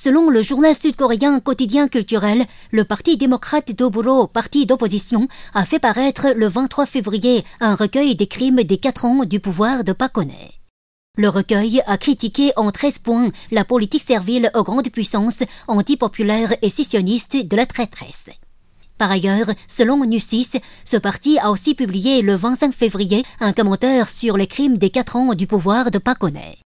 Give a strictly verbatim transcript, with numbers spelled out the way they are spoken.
Selon le journal sud-coréen quotidien culturel, le Parti démocrate d'Oburo, parti d'opposition, a fait paraître le vingt-trois février un recueil des crimes des quatre ans du pouvoir de Park Geun-hye. Le recueil a critiqué en treize points la politique servile aux grandes puissances, antipopulaire et scissionniste de la traîtresse. Par ailleurs, selon Nusis, ce parti a aussi publié le vingt-cinq février un commentaire sur les crimes des quatre ans du pouvoir de Park Geun-hye.